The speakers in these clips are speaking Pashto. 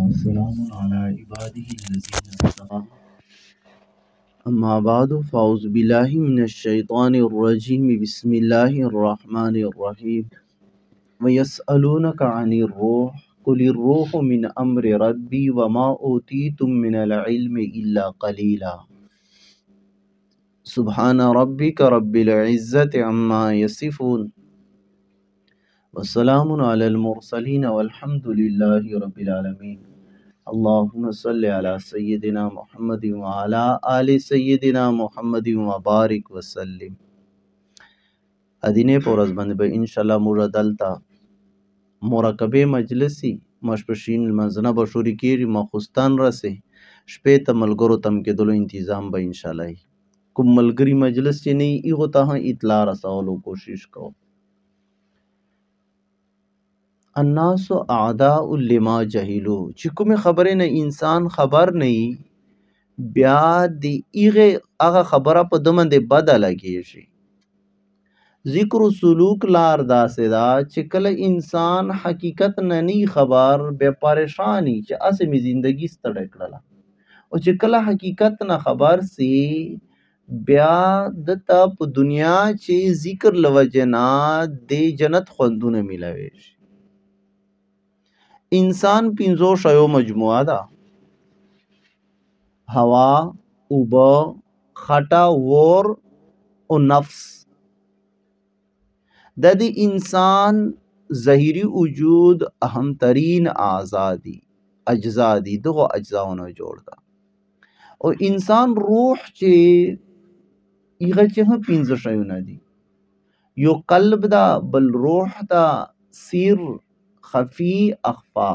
والسلام على عباده الذين اصطفى أما بعد فأعوذ بالله من الشيطان الرجيم بسم الله الرحمن الرحيم ويسألونك عن الروح قل الروح من أمر ربي وما أوتيتم من العلم إلا قليلا سبحان ربك رب العزة عما يصفون والسلام على المرسلين والحمد لله رب العالمين اللهم صل على سيدنا محمد وعلى آل سيدنا محمد وبارك وسلم ادینه پورز باندې به ان شاء الله موږ دلته مراقبه مجلسي مشپشین منځنه به شوري کېږي ماخوستان رسي شپې ته ملګرو تم کېدلو تنظیم به ان شاء الله کوم ملګری مجلس چې نه ایغو ته اطلاع رسولو کوشش کوو. الناس اعداء لما جهلو چې کومې خبرې نه انسان خبر نه وي بیا د هغه خبره په ده باندې بده لګېږي. ذکر سلوک لار داسې ده چې کله انسان حقیقت نه نی خبر بیا پریشانی چې اسې مې زندگی ستړی کړله او چې کله حقیقت نه خبر سی بیا دته په دنیا چې ذکر لوجه نه د جنت خوندونه میلاوي شي. انسان پنځو شیو مجموعه ده: هوا، اوبه، خټه، ور او نفس. د دې انسان ظاهري وجود اهم ترین اعضاء دي، اجزا دي، دغه اجزاونه جوړ ده. او انسان روح چې هغه چې هم پنځه شیونه دي، یو قلب ده، بل روح ده، سیر، خفی، اخفا.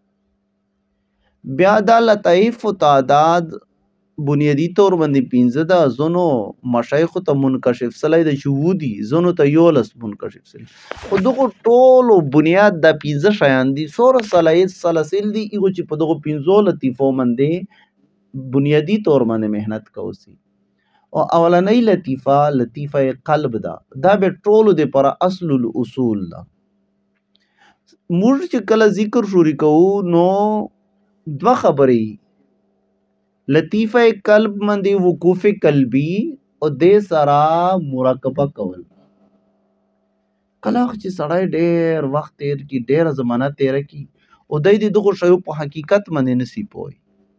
بیا دا لطیف و تعداد بنیادی طور باندې پنځه ده. ځینو مشایخو ته منکشف سلی د چې ودي، ځینو ته 11 منکشف سلی، خو دغو ټولو بنیاد دا پنځه شیان دي. څومره سلاسل دي هغو چې په دغو پنځو لطیفو باندې بنیادی طور باندې محنت کوسي. او اولنۍ لطیفه قلب ده، دا به ټولو د پر اصل الاصول ده. موږ چې کله ذکر شروع کوو نو دوه خبرې: لطیفه قلب باندې وقوف قلبی او د سره مراقبه کول. کله چې سړی ډېر وخت تیر کی، ډېره زمانه تیر کی او د دغه شیو په حقیقت باندې نسی پوي،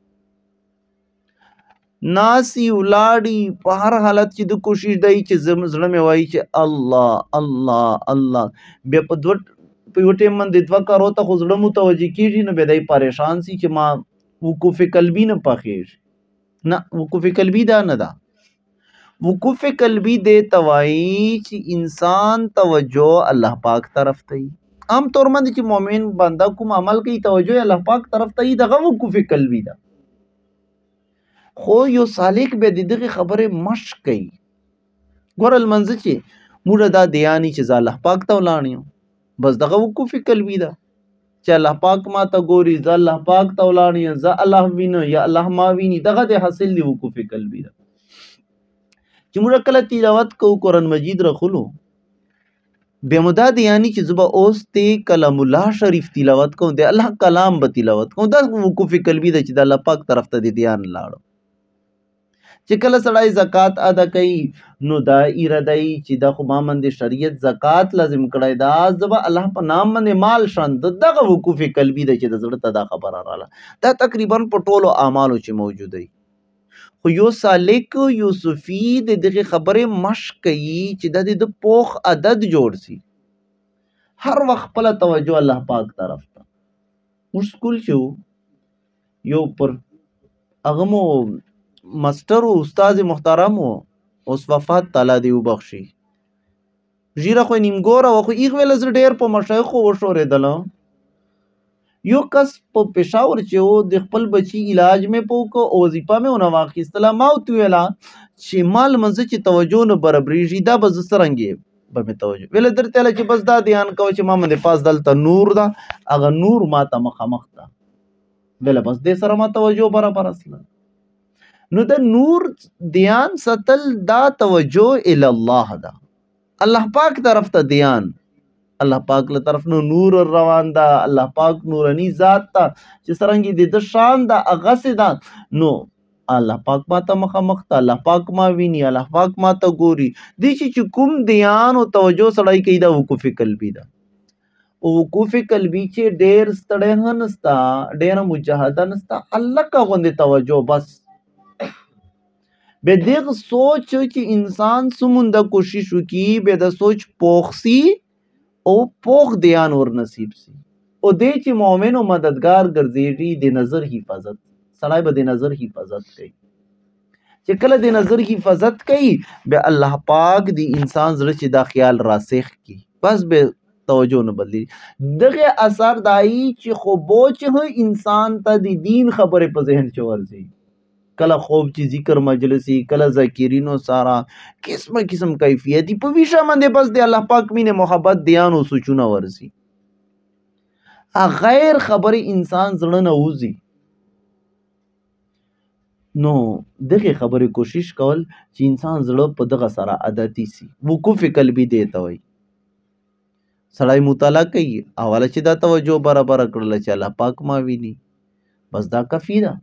ناسی ولاړی په هر حالت چې د کوشش دی چې زړه مې وایي چې الله الله الله، بیا په یو ټیم باندې دوه کارو ته خو زړه متوجه کېږي نو بیا دی پریشان سي چې ما وقوف قلبي نه پخېږي. نه، وقوف قلبي دا نه ده. وقوف قلبي دې ته وایي چې انسان توجه الله پاک طرف ته وي. عام طور باندې چې مؤمن بنده کوم عمل کوي توجه الله پاک طرف ته وي، دغه وقوف قلبي ده. خو یو سالک بیا د دغې خبرې مشق کوي. ګوره لمنځه چې موږ دا دیانی چې زه الله پاک ته ولاړ یم، بس دغه وقوف قلبي ده چې الله پاک ما ته ګوري، زه الله پاک ته ولاړ یم، زه الله وینم یا الله ما ویني، دغه د حاصل دی وقوف قلبي ده. چې موږ کله تلاوت کوو قرآن مجید رخلو بیا مو دا دیانی چې زه به اوس ته کلام الله شریف تلاوت کوم، د الله کلام به تلاوت کوم، دا وقوف قلبي ده چې د الله پاک طرف ته د دیان لاړو. چې کله سړی زکات ادا کوي نو دا اراده ای چې دا خو ما باندې شریعت زکات لازم کړی دا، زه به الله په نام باندې مال شند، دغه وقوف قلبي ده چې د زړه ته دا خبره رااله. دا تقریبا په ټولو اعمالو چې موجود دی. خو یو سالک یو صوفي د دغې خبرې مشق کوي چې د پوخ عدد جوړ سي، هر وخت خپله توجه الله پاک طرف ته. موږ سکول چې یو پر هغه مو مستر و استاد محترم و اوس وفات تعالی دی وبخشي، ژیره خو نیمګوره وه، خو ایغ ویله زه ډېر په مشایخو وشورېدلم. یو کس په پېښور چې و د خپل بچي علاج مې په وکړو او وظیفه مې ونه واخیستله. ما ورته ویله چې ما لمنځه چې توجه نه برابرېږي دا به زه څرنګې به مې توجه ویله درته ویله چې بس دا دیان کوه چې ما باندې پاس دلته نور ده، هغه نور ما ته مخامخ ده، ویله بس دې سره ما توجه برابر اصله. نو د نور دیان ساتل دا توجه الی الله ده، الله پاک طرف ته دیان. الله پاک له طرف نو نور روان ده، الله پاک نورانی ذات ته چې څرنګه د شان ده هغسې ده. نو الله پاک ما ته مخامخ ته، الله پاک ما ویني، الله پاک ما ته ګوري. دې چې کوم دیان او توجه سړی کوي دا وقوف قلبي ده. وقوف قلبي چې ډېر ستړی هم نسته، ډېره مجاهده نسته، هلکه غوندې توجه بس. بیا دغه سوچ چې انسان څومره کوشش وکړي بیا د سوچ پوخ سي او پوخ دیان ور نصیب سي. او دې چې مؤمن او مددگار ګرځېږي د نظر حفاظت، سړی به د نظر حفاظت کوي. چې کله د نظر حفاظت کوي بیا الله پاک د انسان زړه چې دا خیال راسخ کی، بس به توجه نه بدلی. دغه اثر دای چې خو بوچ انسان ته د دین خبره په ذهن کې ورځي. کله خوب چې ذکر مجلسی، کله ذاکرینو سارا قسم قسم کیفیتی په ویشه باندې بس د الله پاک مینه محبت دیان او سوچونه ورسي. غیر خبره انسان زړه نه وځي. نو دغه خبره کوشش کول چې انسان زړه په دغه سره عادتي سي. وقوف قلبي دیته وي. سړی مطالعه کوي، اوله چې دا توجه برابر کړل چې الله پاک ما ویني، بس دا کافی ده.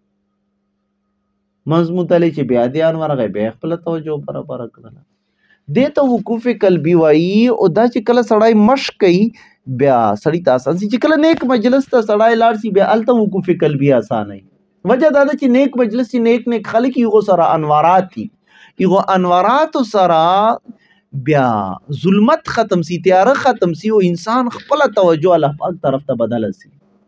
منځ مطالعه چې بیا دیان ورغی بیا خپل توجه برابر کړل، دې ته وقوف قلبي وایي. او دا چې کله سړی مشق کوي بیا سړی ته آسان سي. چې کله نیک مجلس ته سړی لاړ سي بیا هلته وقوف قلبي آسان وي. وجه دا ده چې نیک مجلس چې نیک خلک یغو سره انوارات دي، یغو انواراتو سره بیا ظلمت ختم سی، تیاره ختم سی، او انسان خپل توجه الله پاک طرف ته بدل سی.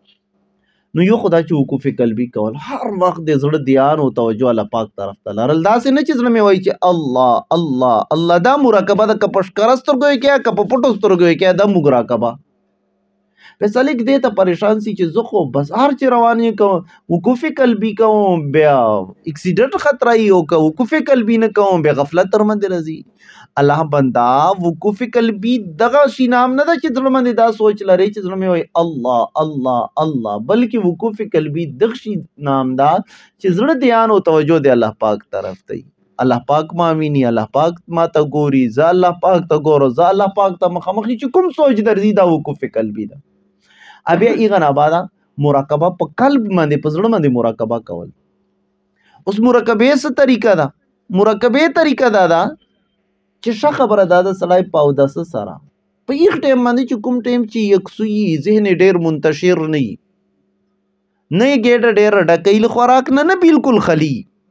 نو یو خدا چې وقوف قلبي کول هر وخت د زړه دیان او توجه الله پاک طرف ته لرل، داسې نه چې زړه مې وایي چې الله الله الله. دا مراقبه ده، که په ښکاره سترګو یې کوې که په پټو سترګو یې کوې، دا مراقبه. فیصلې دې ته پریشان سي چې زه خو بس هر چې روان یې کوم وقوف قلبي کوم بیا اکسیډنټ خطره یي، او که وقوف قلبي نه کوم بیا غفلت تر باندې راځي. الله بندا وقوف قلبي دغه شي نام نه ده چې زړه باندې دا سوچ لري چې زړه مې وایي الله الله الله، بلکې وقوف قلبي دغه شي نام ده چې زړه دیان او توجه دی الله پاک طرف ته. الله پاک ما ویني، الله پاک ما ته ګوري، زه الله پاک ته ګورم، زه الله پاک ته مخامخ چې کوم سوچ درځي دا وقوف قلبي ده. بیا ایغه نه بعد مراقبه په قلب باندې په زړه باندې مراقبه کول. اوس مراقبه څه طریقه ده؟ مراقبه طریقه دا ده چې ښه خبره دا ده سړی په اوداسه سره په یخ ټایم باندې چې کوم ټایم چې یکسوي ذهن ډیر منتشر نه وي، نه یې ګېډه ډېره ډکۍ له خوراک نه بالکل خالي،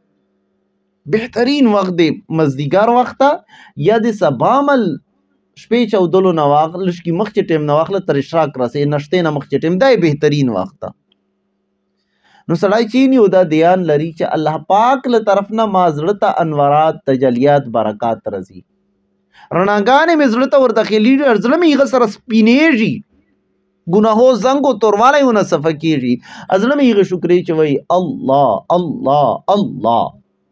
بهترین وخت دی مازدیګر وخت یا د سبا عمل شپې چودلو نه واخله، لږ کې مخکې ټایم نه واخله تر اشراق راسې نشتې نه مخکې ټایم، دا یې بهترین وخت ده. نو سړی چې یو دا دیان لري چې الله پاک له طرف نه ما زړه ته انوارات تجلیات برکات راځي، رڼاګانې مې زړه ته ورداخلېږي، زړه مې هغه سره سپینېږي، ګناهو زنګ او توروالی ونه صفه کېږي، زړه مې هغه شکرې چې وایي الله الله الله.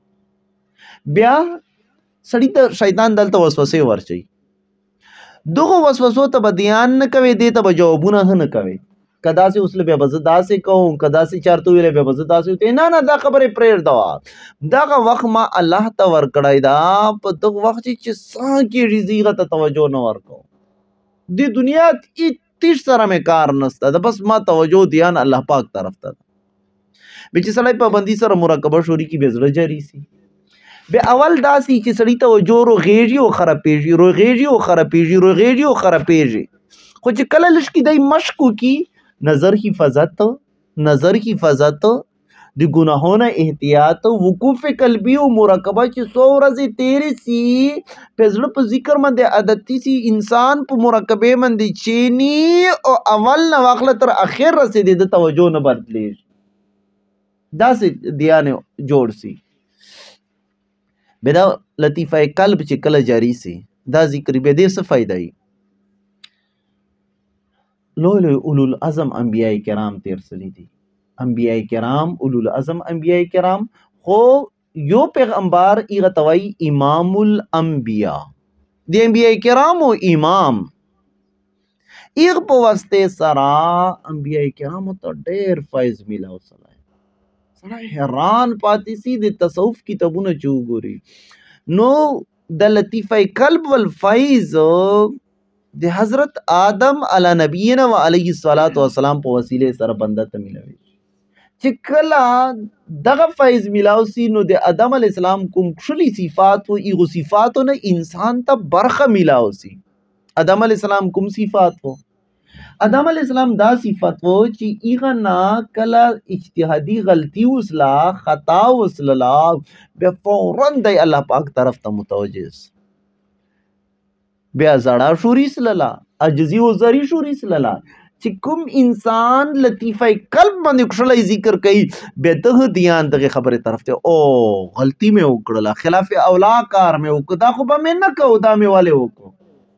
بیا سړي ته شیطان دلته وسوسې ورچوي، دغه وسوسو ته به دیان نه کوي، دې ته به جوابونه هم نه کوي. که داسې اوس له بیا به زه داسې کوم، که داسې چارته ویلی بیا به زه داسې وتې نه دا خبرې پرېږده. دغه وخت ما الله ته ورکړی دا، په دغه وخت چې څه کېږي زه هغه ته توجه نه ورکوم. د دنیا تیش سره مې کار نسته ده، بس ما توجه دیان الله پاک طرف ته ده. بیا چې سړی پابندي سره مراقبه شوري کړي بیا زړه جاري سي. بیا اول داسې چې سړي توجه روغېږي او خرابېږي، روغېږي او خرابېږي، روغېږي او خرابېږي. خو چې کله لږ کې دی مشق وکړي، نظر حفاظت، نظر حفاظت، د ګناهونو احتیاط، وقوف قلبي او مراقبه چې څو ورځې تېرې سي په زړه په ذکر باندې عادتي سي، انسان په مراقبې باندې چیني او اول نه واخله تر اخر رسېدي د توجه نه بدلېږي، داسې دیان جوړ سي. بیا دا لطیفه قلب چې کله جاری سي دا ذکر بیا دې څه فایده وي؟ لوی لوی اولو العزم انبیاء کرام تیر سلی دي، انبیاء کرام اولو العزم انبیاء کرام، خو یو پیغمبر ایغه توای امام الانبیاء، د انبیاء کرامو امام، ایغ په واسطه سره انبیاء کرامو ته ډېر فیض میلاو. سړی حیران پاتې سي د تصوف کتابونه چې وګوري نو د لطیفه قلب والفیض د حضرت آدم علی نبینا و علیه الصلاۃ والسلام په وسیله سره بنده ته ملوي چې کله دغه فیض ملاوسی نو د آدم علی السلام کوم کښلی صفات و ایغو صفاتو نه انسان ته برخه ملاوسی آدم علی السلام کوم صفات و آدم علیہ السلام دا صفت و چې ایغه نا کله اجتهادي غلطي وسلا خطا وسلا بیا فورن دی الله پاک طرف ته متوجه بیا زړه شوري سللا عجزي و زری شوري سللا چې کوم انسان لطیفه قلب باندې کښلی ذکر کوي بیا دغه دیان دغه خبره طرف ته او غلطي مې وکړله خلاف اولا کار مې وکړ دا خو به مې نه کوو دا مې ولې وکړو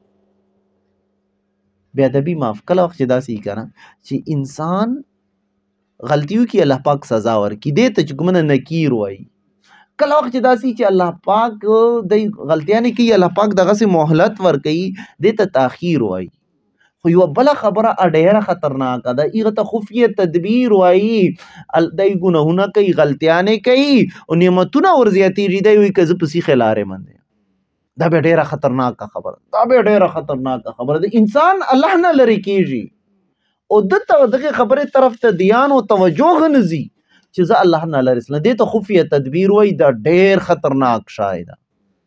بیا ادبي معاف کله وخت چې داسې کنه چې انسان غلطیو کې الله پاک سزا ورکړي دې ته چې کومه نکیر وایي کله وخت چې داسې چې الله پاک د غلطیانې کوي الله پاک دغسې مهلت ورکوي دې ته تاخیر وایي خو یوه بله خبره ډیره خطرناکه ده هغه ته خفیه تدبیر وایي دی ګناهونه کوي غلطیانې کوي او نعمتونه ورزیاتېږي دی وایي که زه په سیخې لارې باندې دا بیا ډیره خطرناکه خبره دا بیا ډیره خطرناکه خبره ده انسان الله نه لرې کېږي او دته دغې خبرې طرف ته دیان او توجه نه ځي چې زه الله نه لرې سله دې ته خفیه تدبیر وایي دا ډیر خطرناک شای ده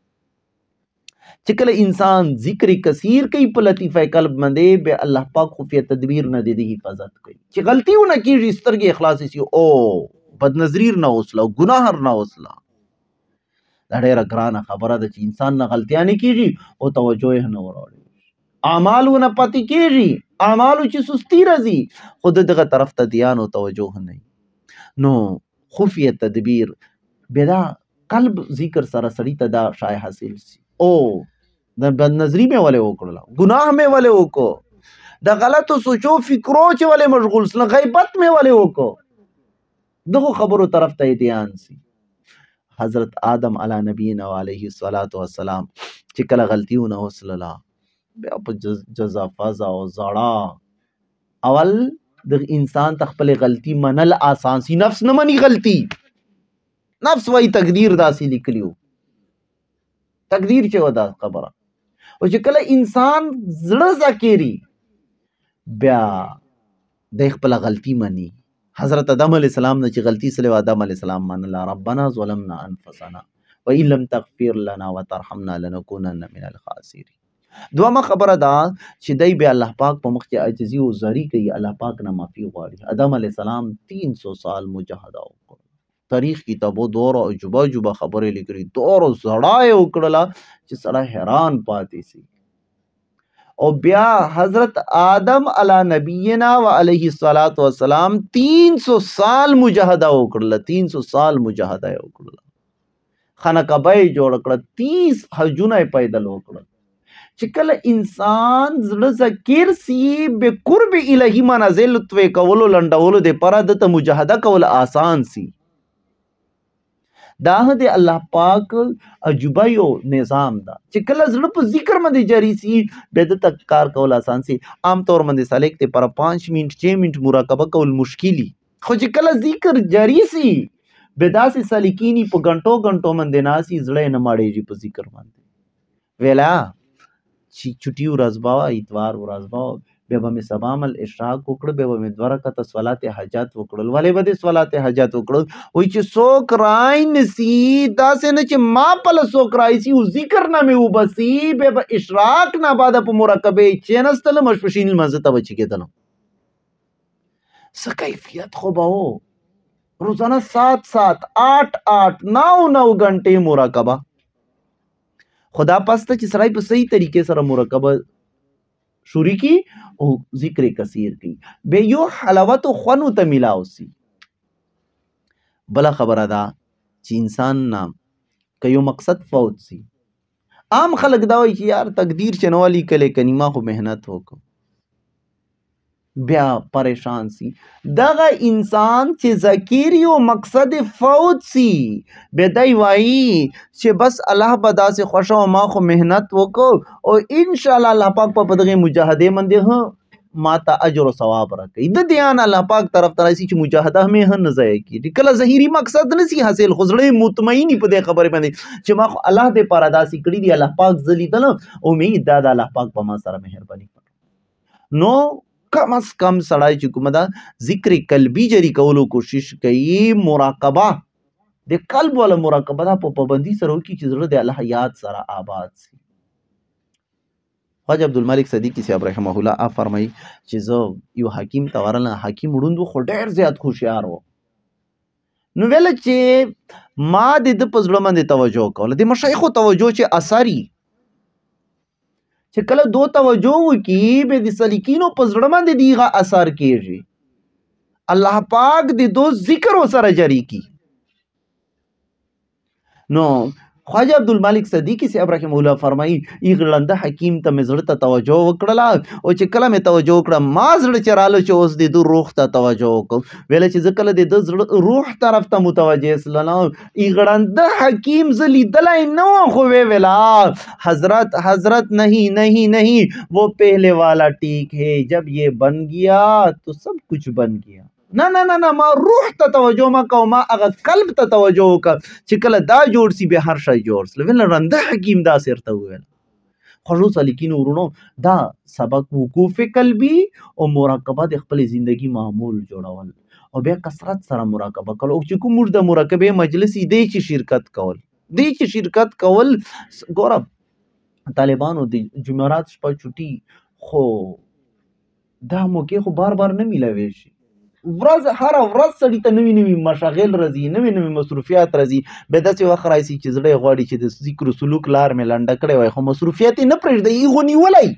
چې کله انسان ذکر کثیر کوي په لطیفه قلب باندې بیا الله پاک خفیه تدبیر نه د حفاظت کوي چې غلطیونه کېږي سترګې خلاصې شي او بدنظریر نه وسله او ګناهر نه وسله دا ډیره ګرانه خبره ده چې انسان نه غلطیانې کېږي او توجه یې نه وراړي اعمالونه پاتې کېږي اعمالو چې سستی راځي خو دغه طرف ته دیان او توجه نه نو خفیه تدبیر بیا دا قلب ذکر سره سړي ته دا شای حاصل سي او د بدنظري مې ولې وکړله ګناه مې ولې وکړو د غلطو سوچو فکرو چې ولې مشغول سله غیبت مې ولې وکړو دغو خبرو طرف ته دیان سي حضرت آدم علی نبینا و علیه الصلاۃ والسلام چې کله غلطیونه وسلله بیا په جزا فضا او زړه اول د انسان ته خپل غلطي منل آسان سي نفس نه مني غلطي نفس وایي تقدیر داسې لیکلیو تقدیر چې ودا خبره او چې کله انسان زړه ذکری بیا د خپل غلطي مني حضرت آدم علیہ السلام نه چې غلطي سره آدم علیہ السلام منله ربنا ظلمنا انفسنا وان لم تغفر لنا وترحمنا لنكونن من الخاسرين دوامه خبره دا چې دای بیا الله پاک په مخ کې عاجزي او زاری کوي الله پاک نه معافي غواړي آدم علیہ السلام 300 سال مجاهده وکړه تاریخ کتابو دور عجوبه عجوبه خبرې لیکلي دور زړه یې وکړله چې سړی حیران پاتې سي او بیا حضرت آدم علی نبینا و علیه الصلاۃ والسلام 300 سال مجاهده وکړله 300 سال مجاهده یې وکړله خانه کعبه یې جوړ کړه 30 حجونه یې پیدل وکړل چې کله انسان زړه ذکر سی به قرب الهی منازل توې کولو لنډولو د پاره د مجاهده کول آسان سی دا د الله پاک عجوبه یو نظام ده چې کله زړه په ذکر باندې جاری سی به د تک کار کول آسان سی عام طور باندې سالک ته پر 5 منټ 6 منټ مراقبه کول مشکلی خو چې کله ذکر جاری سی به داسې سالکینی په غنټو غنټو باندې ناسي زړه نه ماړېږي په ذکر باندې ویلا چې چټي ورځ با اتوار ورځ با بیا به مې سبا عمل اشراق وکړ بیا به مې 2 رکعته صلات حاجت وکړل ولې به د صلات حاجت وکړل وای چې څوک رای نسی داسې نه چې ما په څوک رای سی او ذکر نه مې وبسي بیا به اشراق نه بعد په مراقبه چینستل مشفشین المنزه ته بچی کېدل څه کیفیت خو به وو روزانه 7 7 8 8 9 9 غنټې مراقبه خدا پسته چې سړی په صحیح طریقې سره مراقبه شروع کی او ذکر کثیر کی به یو حلاوت او خوانو ته ملاو سی بلا خبره ده چې انسان نام که یو مقصد فوت سی عام خلک دا وایي چې یار تقدیر چنوالی کله کنیما خو مهنت وکړو بیا پریشان سی دغه انسان چې ذکر یو مقصد فوت سی به دای وایي چې بس الله به داسې خوښه او ما خو مهنت وکړو او ان شاء الله الله پاک په دغه مجاهده باندې ماته اجر او ثواب راکړي. د دیان الله پاک طرف ته راسي چې مجاهده مې هم نه ضایع کېږي. کله ظاهري مقصد نسی حاصل خو زړه مطمئني په دې خبرې باندې چې ما خو الله دې پاره داسې کړي دي، الله پاک زه لیدلم، امید دا د الله پاک په ما سره مهرباني کړي. نو کم از کم سړی چې کومه ده ذکر قلبي جری کولو کوشش کوي، مراقبه د قلب والا مراقبه دا په پابندي سره وکړي چې زړه د الله یاد سره آباد سي. خواجه عبدالملک صدیقی صاحب رحمه الله فرمایي چې زه یو حکیم ته ورغلم، حکیم ړوند و خو ډېر زیات هوښیار و. نو ویله چې ما د ده په زړه باندې توجه کوله. د مشایخو توجه چې اثري چې کله دو توجه وکړي بیا د سلیکینو په زړه باندې د هغه اثر کېږي. الله پاک د دو ذکر سره جاری کی. نو خواجه عبدالملک صدیقی صاحب رحمه الله فرمایي ایغ ړنده حکیم ته مې زړه ته توجه وکړله، او چې کله مې توجه وکړه ما زړه چې راله چې اوس د ده روح ته توجه وکړم. ویله چې زه کله د ده زړه روح طرف ته متوجه سلم، ایغ ړنده حکیم زه لیدلی نه وم، خو ویې ویله حضرت حضرت نہیں نہیں نہیں وہ پہلے والا ٹھیک ہے، جب یہ بن گیا تو سب کچھ بن گیا. نه نه نه نه ما روح ته توجه مه کوه، ما هغه قلب ته توجه وکړه چې کله دا جوړ سي بیا هر شی جوړ سي. ویل ړنده حکیم داسې ورته وویل. خوږو سالکینو ورونو، دا سبق وقوف قلبي او مراقبه د خپل زندگی معمول جوړول او بیا کثرت سره مراقبه کول. او چې کوم موږ د مراقبې مجلس دی چې شرکت کول، دی چې شرکت کول. ګوره طالبانو د جمعرات شپه چوټي، خو دا موقع خو بار بار نه میلاوي شي. هر ورځ سړي ته نوي نوي مشاغل راځي، نوي نوي مصروفیات راځي. بیا داسې وخت راشي چې زړه یې غواړي چې د ذکر سلوک لار مې لنډه کړې وای، خو مصروفیات یې نه پرېږدي، هغو نیولی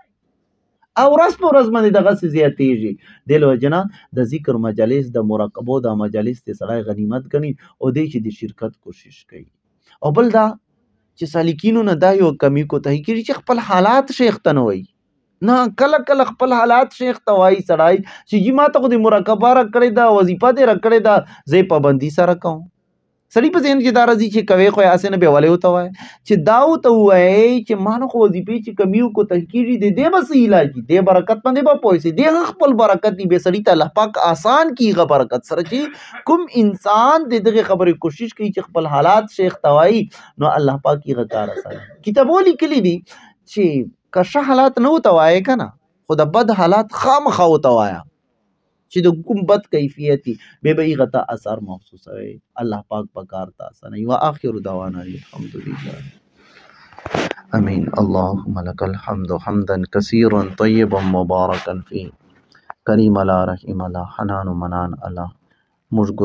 او ورځ په ورځ باندې دغسې زیاتېږي. دې له وجې نه د ذکر مجالس د مراقبو دا مجالس ته سړی غنیمت ګڼي او دی چې د شرکت کوشش کوي. او بل دا چې سالکینو نه دا یو کمی کوتاهي کېږي چې خپل حالات شیخ ته نه وایي. نه کله کله خپل حالات شیخ ته وایي سړی چې جي ما ته خو د مراقبه راکړې ده، وظیفه دې راکړې ده، زه یې پابندي سره کوم. سړي په ذهن کې دا راځي چې کوې خو یې هسې نه بیا ولې ورته وایي چې دا ورته ووایئ چې ما نه خو وظیفې چې کمي کوتاهي کېږي د دې به څه علاج دي، دې برکت باندې به پوه سي، دې خپل برکت دي. بیا سړي ته الله پاک آسان کي هغه برکت سره چې کوم انسان د دغې خبرې کوشش کوي چې خپل حالات شیخ ته وایي، نو الله پاک هغه کار آسان. کتابو لیکلي دي چې که ښه حالات نه ورته وایې که نه، خو د بد حالات خامخا ورته وایه چې د کوم بد کیفیت وي، بیا به هغه ته اثر محسوسوي. الله پاک په کار ته اسانوي. وآخر دعوانا الحمدلله. امین. اللهم لك الحمد حمدا كثيرا طيبا مباركا فيه، کریم الله رحیم الله حنان و منان الله. موږ